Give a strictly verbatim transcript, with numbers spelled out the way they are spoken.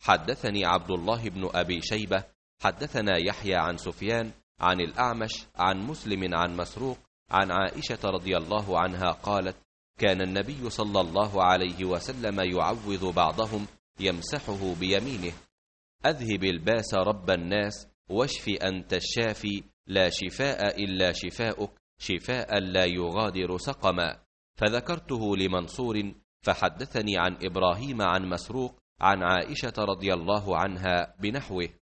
حدثني عبد الله بن أبي شيبة حدثنا يحيى عن سفيان عن الأعمش عن مسلم عن مسروق عن عائشة رضي الله عنها قالت: كان النبي صلى الله عليه وسلم يعوذ بعضهم يمسحه بيمينه: أذهب الباس رب الناس واشف أنت الشافي لا شفاء إلا شفاؤك شفاء لا يغادر سقما. فذكرته لمنصور فحدثني عن إبراهيم عن مسروق عن عائشة رضي الله عنها بنحوه.